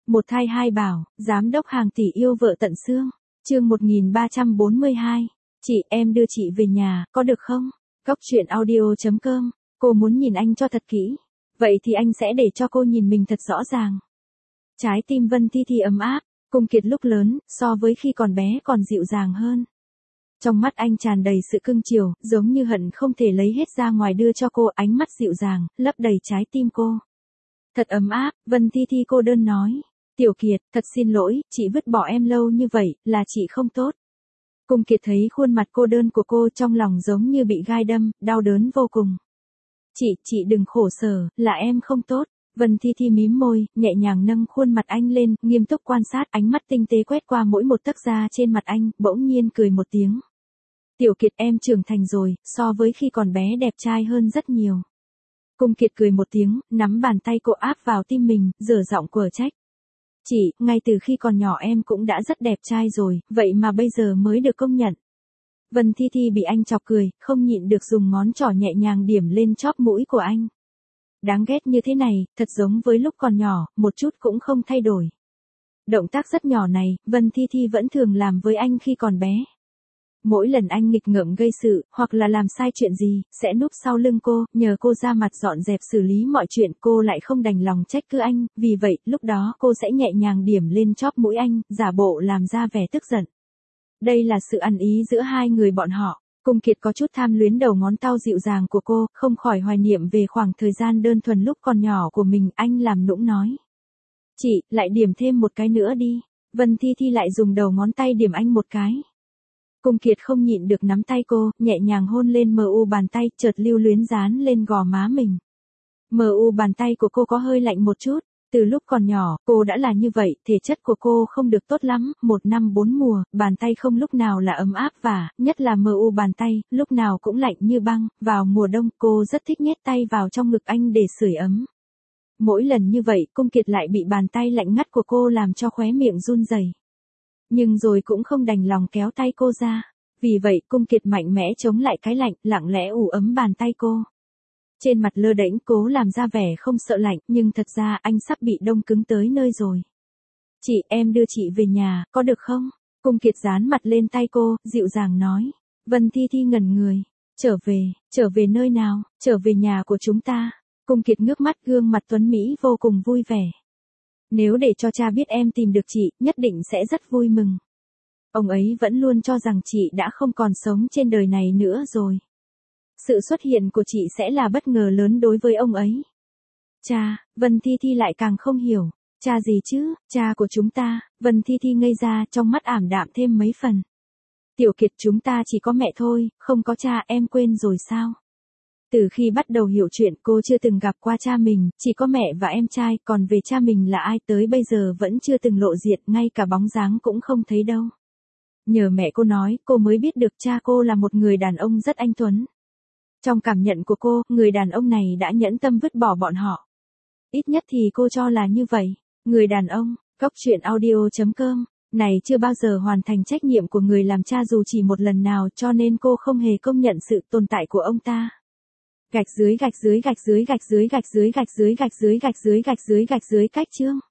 Một thai hai bảo, giám đốc hàng tỷ yêu vợ tận xương. Chương 1342. Chị, em đưa chị về nhà, có được không? Góc truyện audio.com. Cô muốn nhìn anh cho thật kỹ. Vậy thì anh sẽ để cho cô nhìn mình thật rõ ràng. Trái tim Vân Thi Thi ấm áp, Cung Kiệt lúc lớn, so với khi còn bé còn dịu dàng hơn. Trong mắt anh tràn đầy sự cưng chiều, giống như hận không thể lấy hết ra ngoài đưa cho cô, ánh mắt dịu dàng, lấp đầy trái tim cô. Thật ấm áp, Vân Thi Thi cô đơn nói. Tiểu Kiệt, thật xin lỗi, chị vứt bỏ em lâu như vậy, là chị không tốt. Cung Kiệt thấy khuôn mặt cô đơn của cô trong lòng giống như bị gai đâm, đau đớn vô cùng. Chị đừng khổ sở, là em không tốt. Vân Thi Thi mím môi, nhẹ nhàng nâng khuôn mặt anh lên, nghiêm túc quan sát, ánh mắt tinh tế quét qua mỗi một tấc da trên mặt anh, bỗng nhiên cười một tiếng. Tiểu Kiệt, em trưởng thành rồi, so với khi còn bé đẹp trai hơn rất nhiều. Cung Kiệt cười một tiếng, nắm bàn tay cô áp vào tim mình, dở giọng quở trách. Chị, ngay từ khi còn nhỏ em cũng đã rất đẹp trai rồi, vậy mà bây giờ mới được công nhận. Vân Thi Thi bị anh chọc cười, không nhịn được dùng ngón trỏ nhẹ nhàng điểm lên chóp mũi của anh. Đáng ghét như thế này, thật giống với lúc còn nhỏ, một chút cũng không thay đổi. Động tác rất nhỏ này, Vân Thi Thi vẫn thường làm với anh khi còn bé. Mỗi lần anh nghịch ngợm gây sự, hoặc là làm sai chuyện gì, sẽ núp sau lưng cô, nhờ cô ra mặt dọn dẹp xử lý mọi chuyện, cô lại không đành lòng trách cứ anh, vì vậy, lúc đó cô sẽ nhẹ nhàng điểm lên chóp mũi anh, giả bộ làm ra vẻ tức giận. Đây là sự ăn ý giữa hai người bọn họ. Cung Kiệt có chút tham luyến đầu ngón tao dịu dàng của cô, không khỏi hoài niệm về khoảng thời gian đơn thuần lúc còn nhỏ của mình, anh làm nũng nói. Chị, lại điểm thêm một cái nữa đi. Vân Thi Thi lại dùng đầu ngón tay điểm anh một cái. Cung Kiệt không nhịn được nắm tay cô, nhẹ nhàng hôn lên mu bàn tay, chợt lưu luyến dán lên gò má mình. Mu bàn tay của cô có hơi lạnh một chút. Từ lúc còn nhỏ, cô đã là như vậy, thể chất của cô không được tốt lắm, 1 năm 4 mùa, bàn tay không lúc nào là ấm áp và, nhất là mu bàn tay, lúc nào cũng lạnh như băng, vào mùa đông cô rất thích nhét tay vào trong ngực anh để sưởi ấm. Mỗi lần như vậy, Cung Kiệt lại bị bàn tay lạnh ngắt của cô làm cho khóe miệng run rẩy. Nhưng rồi cũng không đành lòng kéo tay cô ra. Vì vậy, Cung Kiệt mạnh mẽ chống lại cái lạnh, lặng lẽ ủ ấm bàn tay cô. Trên mặt lơ đễnh cố làm ra vẻ không sợ lạnh, nhưng thật ra anh sắp bị đông cứng tới nơi rồi. Chị, em đưa chị về nhà, có được không? Cung Kiệt dán mặt lên tay cô, dịu dàng nói. Vân Thi Thi ngẩn người. Trở về nơi nào? Trở về nhà của chúng ta. Cung Kiệt ngước mắt, gương mặt tuấn mỹ vô cùng vui vẻ. Nếu để cho cha biết em tìm được chị, nhất định sẽ rất vui mừng. Ông ấy vẫn luôn cho rằng chị đã không còn sống trên đời này nữa rồi. Sự xuất hiện của chị sẽ là bất ngờ lớn đối với ông ấy. Cha, Vân Thi Thi lại càng không hiểu. Cha gì chứ, cha của chúng ta. Vân Thi Thi ngây ra, trong mắt ảm đạm thêm mấy phần. Tiểu Kiệt, chúng ta chỉ có mẹ thôi, không có cha, em quên rồi sao? Từ khi bắt đầu hiểu chuyện, cô chưa từng gặp qua cha mình, chỉ có mẹ và em trai, còn về cha mình là ai tới bây giờ vẫn chưa từng lộ diện, ngay cả bóng dáng cũng không thấy đâu. Nhờ mẹ cô nói, cô mới biết được cha cô là một người đàn ông rất anh tuấn. Trong cảm nhận của cô, người đàn ông này đã nhẫn tâm vứt bỏ bọn họ. Ít nhất thì cô cho là như vậy. Người đàn ông, góc truyện audio.com, này chưa bao giờ hoàn thành trách nhiệm của người làm cha dù chỉ một lần nào, cho nên cô không hề công nhận sự tồn tại của ông ta. Gạch dưới cách chương.